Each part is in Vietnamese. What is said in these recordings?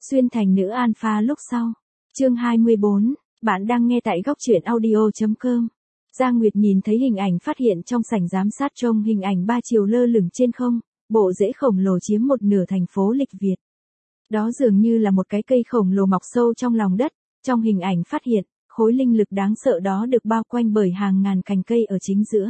Xuyên thành nữ alpha lúc sau. Chương 24, bạn đang nghe tại góc truyện audio.com. Giang Nguyệt nhìn thấy hình ảnh phát hiện trong sảnh giám sát trông hình ảnh 3 chiều lơ lửng trên không, bộ rễ khổng lồ chiếm một nửa thành phố Lịch Việt. Đó dường như là một cái cây khổng lồ mọc sâu trong lòng đất, trong hình ảnh phát hiện, khối linh lực đáng sợ đó được bao quanh bởi hàng ngàn cành cây ở chính giữa.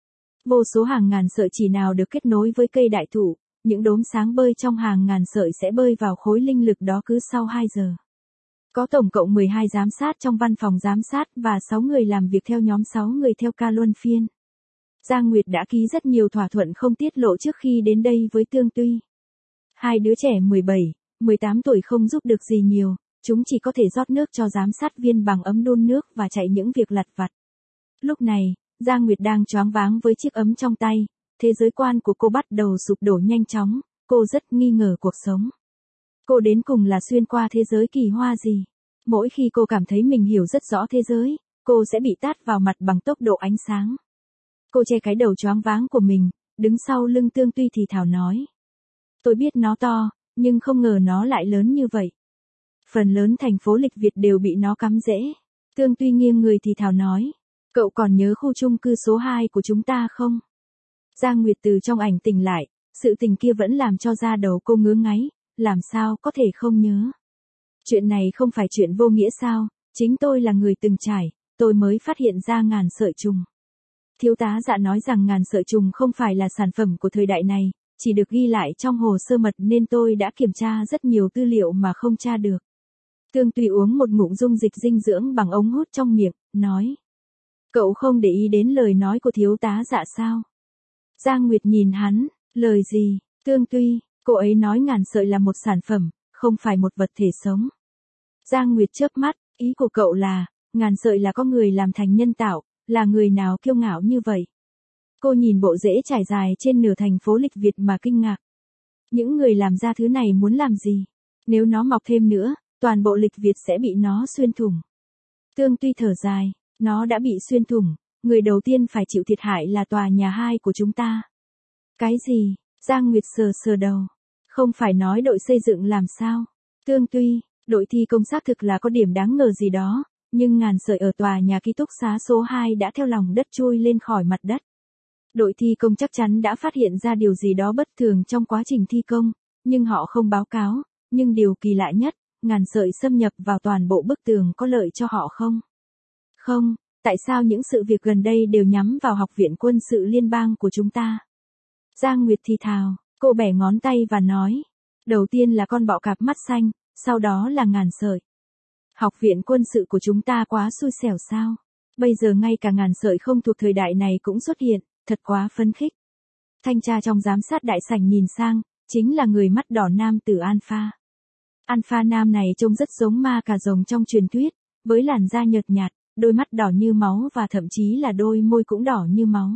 Vô số hàng ngàn sợi chỉ nào được kết nối với cây đại thụ, những đốm sáng bơi trong hàng ngàn sợi sẽ bơi vào khối linh lực đó cứ sau 2 giờ. Có tổng cộng 12 giám sát trong văn phòng giám sát và 6 người làm việc theo nhóm 6 người theo ca luân phiên. Giang Nguyệt đã ký rất nhiều thỏa thuận không tiết lộ trước khi đến đây với Tương Tuy. Hai đứa trẻ 17, 18 tuổi không giúp được gì nhiều, chúng chỉ có thể rót nước cho giám sát viên bằng ấm đun nước và chạy những việc lặt vặt. Lúc này, Giang Nguyệt đang choáng váng với chiếc ấm trong tay, thế giới quan của cô bắt đầu sụp đổ nhanh chóng, cô rất nghi ngờ cuộc sống. Cô đến cùng là xuyên qua thế giới kỳ hoa gì? Mỗi khi cô cảm thấy mình hiểu rất rõ thế giới, cô sẽ bị tát vào mặt bằng tốc độ ánh sáng. Cô che cái đầu choáng váng của mình, đứng sau lưng Tương Tuy thì thào nói. Tôi biết nó to, nhưng không ngờ nó lại lớn như vậy. Phần lớn thành phố Lịch Việt đều bị nó cắm rễ. Tương Tuy nghiêng người thì thào nói. Cậu còn nhớ khu chung cư số 2 của chúng ta không? Giang Nguyệt từ trong ảnh tỉnh lại, sự tình kia vẫn làm cho da đầu cô ngứa ngáy, làm sao có thể không nhớ. Chuyện này không phải chuyện vô nghĩa sao, chính tôi là người từng trải, tôi mới phát hiện ra ngàn sợi trùng. Thiếu tá Dạ nói rằng ngàn sợi trùng không phải là sản phẩm của thời đại này, chỉ được ghi lại trong hồ sơ mật nên tôi đã kiểm tra rất nhiều tư liệu mà không tra được. Tương Tuy uống một ngụm dung dịch dinh dưỡng bằng ống hút trong miệng, nói. Cậu không để ý đến lời nói của thiếu tá Dạ sao? Giang Nguyệt nhìn hắn, lời gì? Tương Tuy, cô ấy nói ngàn sợi là một sản phẩm, không phải một vật thể sống. Giang Nguyệt chớp mắt, ý của cậu là, ngàn sợi là có người làm thành nhân tạo, là người nào kiêu ngạo như vậy? Cô nhìn bộ rễ trải dài trên nửa thành phố Lịch Việt mà kinh ngạc. Những người làm ra thứ này muốn làm gì? Nếu nó mọc thêm nữa, toàn bộ Lịch Việt sẽ bị nó xuyên thủng. Tương Tuy thở dài, nó đã bị xuyên thủng, người đầu tiên phải chịu thiệt hại là tòa nhà 2 của chúng ta. Cái gì? Giang Nguyệt sờ sờ đầu. Không phải nói đội xây dựng làm sao? Tương Tuy, đội thi công xác thực là có điểm đáng ngờ gì đó, nhưng ngàn sợi ở tòa nhà ký túc xá số 2 đã theo lòng đất trôi lên khỏi mặt đất. Đội thi công chắc chắn đã phát hiện ra điều gì đó bất thường trong quá trình thi công, nhưng họ không báo cáo, nhưng điều kỳ lạ nhất, ngàn sợi xâm nhập vào toàn bộ bức tường có lợi cho họ không? Không, tại sao những sự việc gần đây đều nhắm vào Học viện Quân sự Liên bang của chúng ta? Giang Nguyệt thì thào, cô bẻ ngón tay và nói. Đầu tiên là con bọ cạp mắt xanh, sau đó là ngàn sợi. Học viện Quân sự của chúng ta quá xui xẻo sao? Bây giờ ngay cả ngàn sợi không thuộc thời đại này cũng xuất hiện, thật quá phấn khích. Thanh tra trong giám sát đại sảnh nhìn sang, chính là người mắt đỏ nam tử Alpha. Alpha nam này trông rất giống ma cà rồng trong truyền thuyết, với làn da nhợt nhạt, đôi mắt đỏ như máu và thậm chí là đôi môi cũng đỏ như máu.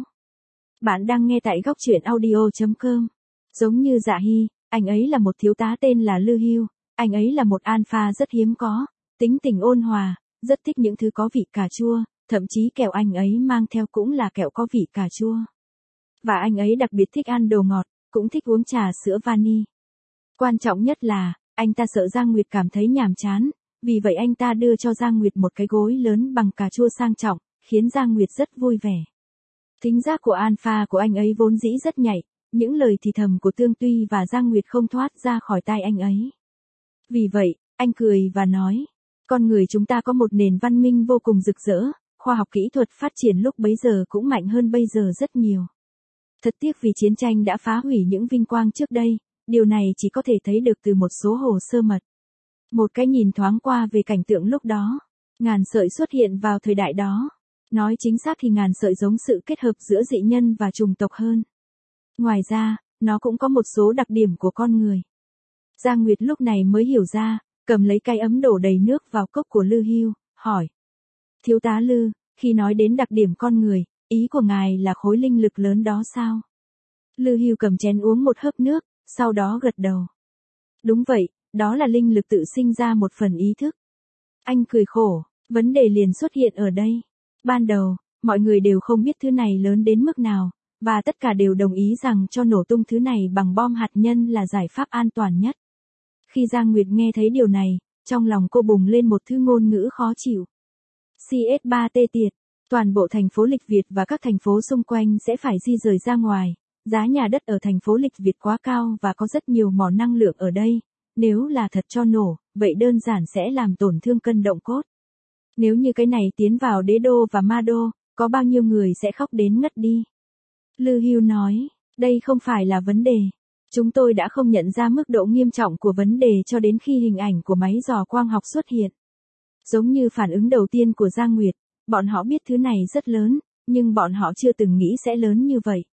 Bạn đang nghe tại góc truyện audio.com. Giống như Dạ Hy, anh ấy là một thiếu tá tên là Lư Hưu, anh ấy là một alpha rất hiếm có, tính tình ôn hòa, rất thích những thứ có vị cà chua, thậm chí kẹo anh ấy mang theo cũng là kẹo có vị cà chua. Và anh ấy đặc biệt thích ăn đồ ngọt, cũng thích uống trà sữa vani. Quan trọng nhất là, anh ta sợ Giang Nguyệt cảm thấy nhàm chán, vì vậy anh ta đưa cho Giang Nguyệt một cái gối lớn bằng cà chua sang trọng, khiến Giang Nguyệt rất vui vẻ. Thính giác của alpha của anh ấy vốn dĩ rất nhạy, những lời thì thầm của Tương Tuy và Giang Nguyệt không thoát ra khỏi tai anh ấy. Vì vậy, anh cười và nói, con người chúng ta có một nền văn minh vô cùng rực rỡ, khoa học kỹ thuật phát triển lúc bấy giờ cũng mạnh hơn bây giờ rất nhiều. Thật tiếc vì chiến tranh đã phá hủy những vinh quang trước đây, điều này chỉ có thể thấy được từ một số hồ sơ mật. Một cái nhìn thoáng qua về cảnh tượng lúc đó, ngàn sợi xuất hiện vào thời đại đó. Nói chính xác thì ngàn sợi giống sự kết hợp giữa dị nhân và chủng tộc hơn. Ngoài ra, nó cũng có một số đặc điểm của con người. Giang Nguyệt lúc này mới hiểu ra, cầm lấy cái ấm đổ đầy nước vào cốc của Lư Hưu, hỏi. Thiếu tá Lư, khi nói đến đặc điểm con người, ý của ngài là khối linh lực lớn đó sao? Lư Hưu cầm chén uống một hớp nước, sau đó gật đầu. Đúng vậy, đó là linh lực tự sinh ra một phần ý thức. Anh cười khổ, vấn đề liền xuất hiện ở đây. Ban đầu, mọi người đều không biết thứ này lớn đến mức nào, và tất cả đều đồng ý rằng cho nổ tung thứ này bằng bom hạt nhân là giải pháp an toàn nhất. Khi Giang Nguyệt nghe thấy điều này, trong lòng cô bùng lên một thứ ngôn ngữ khó chịu. CS3T tiệt, toàn bộ thành phố Lịch Việt và các thành phố xung quanh sẽ phải di rời ra ngoài. Giá nhà đất ở thành phố Lịch Việt quá cao và có rất nhiều mỏ năng lượng ở đây. Nếu là thật cho nổ, vậy đơn giản sẽ làm tổn thương cân động cốt. Nếu như cái này tiến vào đế đô và ma đô, có bao nhiêu người sẽ khóc đến ngất đi. Lư Hưu nói, đây không phải là vấn đề. Chúng tôi đã không nhận ra mức độ nghiêm trọng của vấn đề cho đến khi hình ảnh của máy dò quang học xuất hiện. Giống như phản ứng đầu tiên của Giang Nguyệt, bọn họ biết thứ này rất lớn, nhưng bọn họ chưa từng nghĩ sẽ lớn như vậy.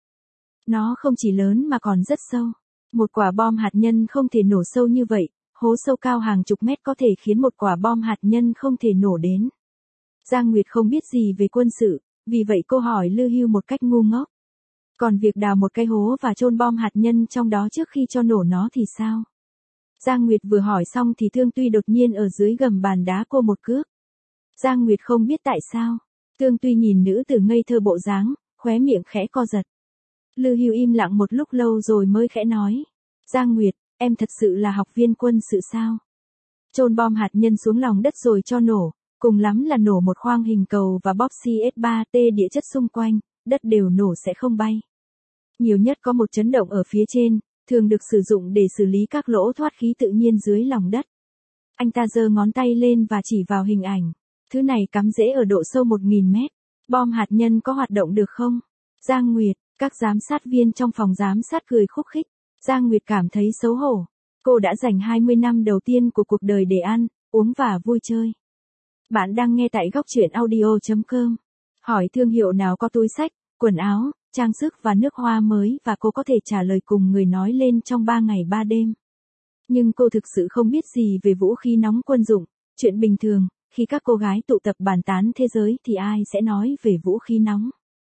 Nó không chỉ lớn mà còn rất sâu. Một quả bom hạt nhân không thể nổ sâu như vậy, hố sâu cao hàng chục mét có thể khiến một quả bom hạt nhân không thể nổ đến. Giang Nguyệt không biết gì về quân sự, vì vậy cô hỏi Lư Hưu một cách ngu ngốc. Còn việc đào một cái hố và chôn bom hạt nhân trong đó trước khi cho nổ nó thì sao? Giang Nguyệt vừa hỏi xong thì Thương Tuy đột nhiên ở dưới gầm bàn đá cô một cước. Giang Nguyệt không biết tại sao. Thương Tuy nhìn nữ tử ngây thơ bộ dáng, khóe miệng khẽ co giật. Lư Hưu im lặng một lúc lâu rồi mới khẽ nói. Giang Nguyệt, em thật sự là học viên quân sự sao? Chôn bom hạt nhân xuống lòng đất rồi cho nổ, cùng lắm là nổ một khoang hình cầu và bóp CS3T địa chất xung quanh, đất đều nổ sẽ không bay. Nhiều nhất có một chấn động ở phía trên, thường được sử dụng để xử lý các lỗ thoát khí tự nhiên dưới lòng đất. Anh ta giơ ngón tay lên và chỉ vào hình ảnh. Thứ này cắm rễ ở độ sâu 1.000 mét. Bom hạt nhân có hoạt động được không? Giang Nguyệt, các giám sát viên trong phòng giám sát cười khúc khích. Giang Nguyệt cảm thấy xấu hổ. Cô đã dành 20 năm đầu tiên của cuộc đời để ăn, uống và vui chơi. Bạn đang nghe tại góc truyện audio.com. Hỏi thương hiệu nào có túi xách, quần áo, trang sức và nước hoa mới và cô có thể trả lời cùng người nói lên trong 3 ngày 3 đêm. Nhưng cô thực sự không biết gì về vũ khí nóng quân dụng. Chuyện bình thường, khi các cô gái tụ tập bàn tán thế giới thì ai sẽ nói về vũ khí nóng?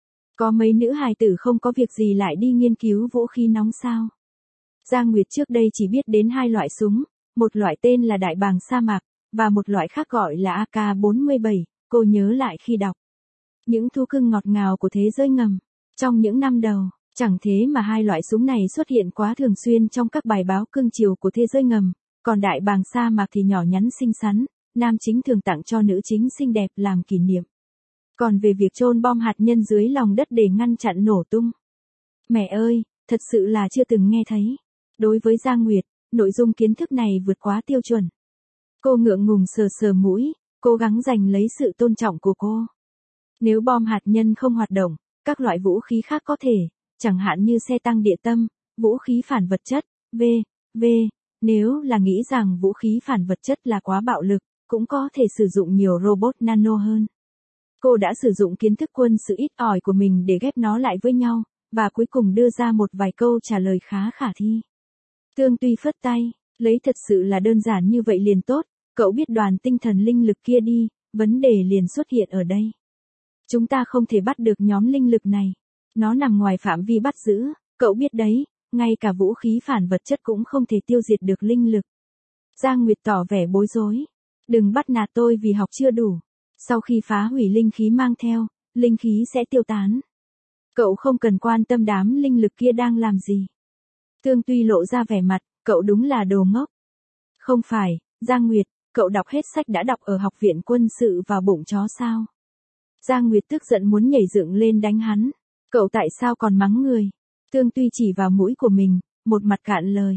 Có mấy nữ hài tử không có việc gì lại đi nghiên cứu vũ khí nóng sao? Giang Nguyệt trước đây chỉ biết đến 2 loại súng, một loại tên là đại bàng sa mạc, và một loại khác gọi là AK-47, cô nhớ lại khi đọc. Những thú cưng ngọt ngào của thế giới ngầm. Trong những năm đầu, chẳng thế mà 2 loại súng này xuất hiện quá thường xuyên trong các bài báo cưng chiều của thế giới ngầm, còn đại bàng sa mạc thì nhỏ nhắn xinh xắn, nam chính thường tặng cho nữ chính xinh đẹp làm kỷ niệm. Còn về việc chôn bom hạt nhân dưới lòng đất để ngăn chặn nổ tung. Mẹ ơi, thật sự là chưa từng nghe thấy. Đối với Giang Nguyệt, nội dung kiến thức này vượt quá tiêu chuẩn. Cô ngượng ngùng sờ sờ mũi, cố gắng giành lấy sự tôn trọng của cô. Nếu bom hạt nhân không hoạt động, các loại vũ khí khác có thể, chẳng hạn như xe tăng địa tâm, vũ khí phản vật chất, v.v. Nếu là nghĩ rằng vũ khí phản vật chất là quá bạo lực, cũng có thể sử dụng nhiều robot nano hơn. Cô đã sử dụng kiến thức quân sự ít ỏi của mình để ghép nó lại với nhau, và cuối cùng đưa ra một vài câu trả lời khá khả thi. Thương Tuy phất tay, lấy thật sự là đơn giản như vậy liền tốt, cậu biết đoàn tinh thần linh lực kia đi, vấn đề liền xuất hiện ở đây. Chúng ta không thể bắt được nhóm linh lực này. Nó nằm ngoài phạm vi bắt giữ, cậu biết đấy, ngay cả vũ khí phản vật chất cũng không thể tiêu diệt được linh lực. Giang Nguyệt tỏ vẻ bối rối. Đừng bắt nạt tôi vì học chưa đủ. Sau khi phá hủy linh khí mang theo, linh khí sẽ tiêu tán. Cậu không cần quan tâm đám linh lực kia đang làm gì. Thương Tuy lộ ra vẻ mặt, cậu đúng là đồ ngốc. Không phải, Giang Nguyệt, cậu đọc hết sách đã đọc ở học viện quân sự vào bụng chó sao? Giang Nguyệt tức giận muốn nhảy dựng lên đánh hắn. Cậu tại sao còn mắng người? Thương Tuy chỉ vào mũi của mình, một mặt cạn lời.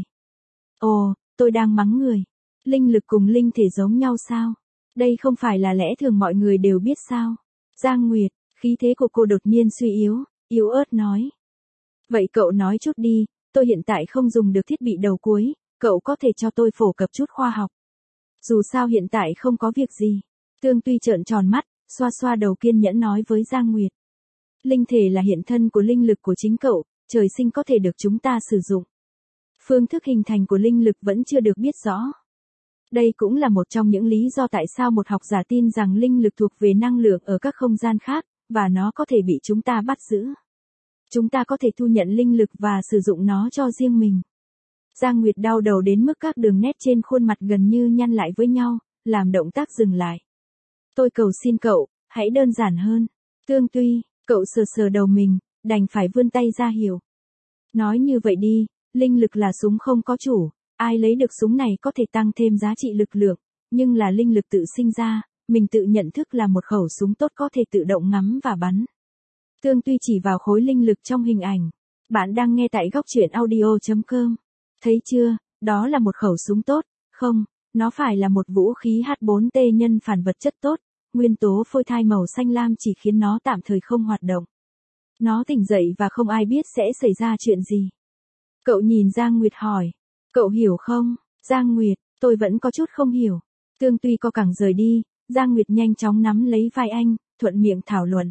Ồ, tôi đang mắng người. Linh lực cùng linh thể giống nhau sao? Đây không phải là lẽ thường mọi người đều biết sao? Giang Nguyệt, khí thế của cô đột nhiên suy yếu, yếu ớt nói. Vậy cậu nói chút đi, tôi hiện tại không dùng được thiết bị đầu cuối, cậu có thể cho tôi phổ cập chút khoa học. Dù sao hiện tại không có việc gì. Thương Tuy trợn tròn mắt, xoa xoa đầu kiên nhẫn nói với Giang Nguyệt. Linh thể là hiện thân của linh lực của chính cậu, trời sinh có thể được chúng ta sử dụng. Phương thức hình thành của linh lực vẫn chưa được biết rõ. Đây cũng là một trong những lý do tại sao một học giả tin rằng linh lực thuộc về năng lượng ở các không gian khác, và nó có thể bị chúng ta bắt giữ. Chúng ta có thể thu nhận linh lực và sử dụng nó cho riêng mình. Giang Nguyệt đau đầu đến mức các đường nét trên khuôn mặt gần như nhăn lại với nhau, làm động tác dừng lại. Tôi cầu xin cậu, hãy đơn giản hơn. Thương Tuy, cậu sờ sờ đầu mình, đành phải vươn tay ra hiểu. Nói như vậy đi, linh lực là súng không có chủ, Ai lấy được súng này có thể tăng thêm giá trị lực lượng, nhưng là linh lực tự sinh ra, mình tự nhận thức là một khẩu súng tốt có thể tự động ngắm và bắn. Tương Tuy chỉ vào khối linh lực trong hình ảnh. Bạn đang nghe tại góc truyện audio.com. Thấy chưa, đó là một khẩu súng tốt, không, nó phải là một vũ khí H4T nhân phản vật chất tốt, nguyên tố phôi thai màu xanh lam chỉ khiến nó tạm thời không hoạt động. Nó tỉnh dậy và không ai biết sẽ xảy ra chuyện gì. Cậu nhìn Giang Nguyệt hỏi, cậu hiểu không? Giang Nguyệt, tôi vẫn có chút không hiểu. Tương Tuy co cẳng rời đi, Giang Nguyệt nhanh chóng nắm lấy vai anh, thuận miệng thảo luận.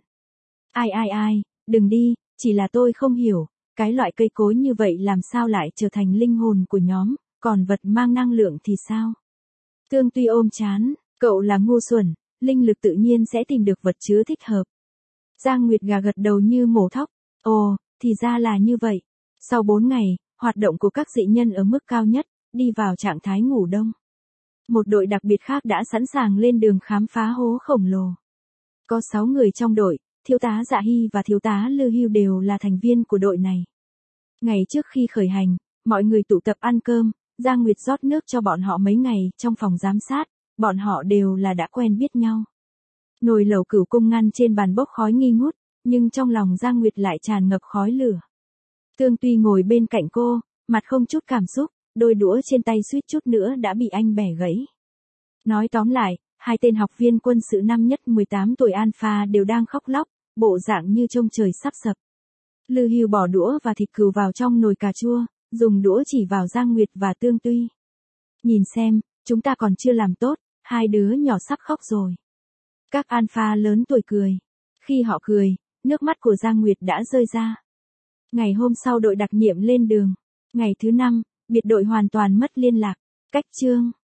Ai, đừng đi, chỉ là tôi không hiểu, cái loại cây cối như vậy làm sao lại trở thành linh hồn của nhóm, còn vật mang năng lượng thì sao? Tương Tuy ôm chán, cậu là ngu xuẩn, linh lực tự nhiên sẽ tìm được vật chứa thích hợp. Giang Nguyệt gật đầu như mổ thóc, ồ, thì ra là như vậy. Sau 4 ngày, hoạt động của các dị nhân ở mức cao nhất, đi vào trạng thái ngủ đông. Một đội đặc biệt khác đã sẵn sàng lên đường khám phá hố khổng lồ. Có 6 người trong đội, thiếu tá Dạ Hy và thiếu tá Lư Hưu đều là thành viên của đội này. Ngày trước khi khởi hành, mọi người tụ tập ăn cơm, Giang Nguyệt rót nước cho bọn họ mấy ngày trong phòng giám sát, bọn họ đều là đã quen biết nhau. Nồi lẩu cửu cung ngăn trên bàn bốc khói nghi ngút, nhưng trong lòng Giang Nguyệt lại tràn ngập khói lửa. Tương Tuy ngồi bên cạnh cô, mặt không chút cảm xúc, đôi đũa trên tay suýt chút nữa đã bị anh bẻ gãy. Nói tóm lại, hai tên học viên quân sự năm nhất 18 tuổi Alpha đều đang khóc lóc, bộ dạng như trông trời sắp sập. Lư Hưu bỏ đũa và thịt cừu vào trong nồi cà chua, dùng đũa chỉ vào Giang Nguyệt và Tương Tuy. Nhìn xem, chúng ta còn chưa làm tốt, hai đứa nhỏ sắp khóc rồi. Các Alpha lớn tuổi cười. Khi họ cười, nước mắt của Giang Nguyệt đã rơi ra. Ngày hôm sau đội đặc nhiệm lên đường. Ngày thứ 5, biệt đội hoàn toàn mất liên lạc. Cách chương.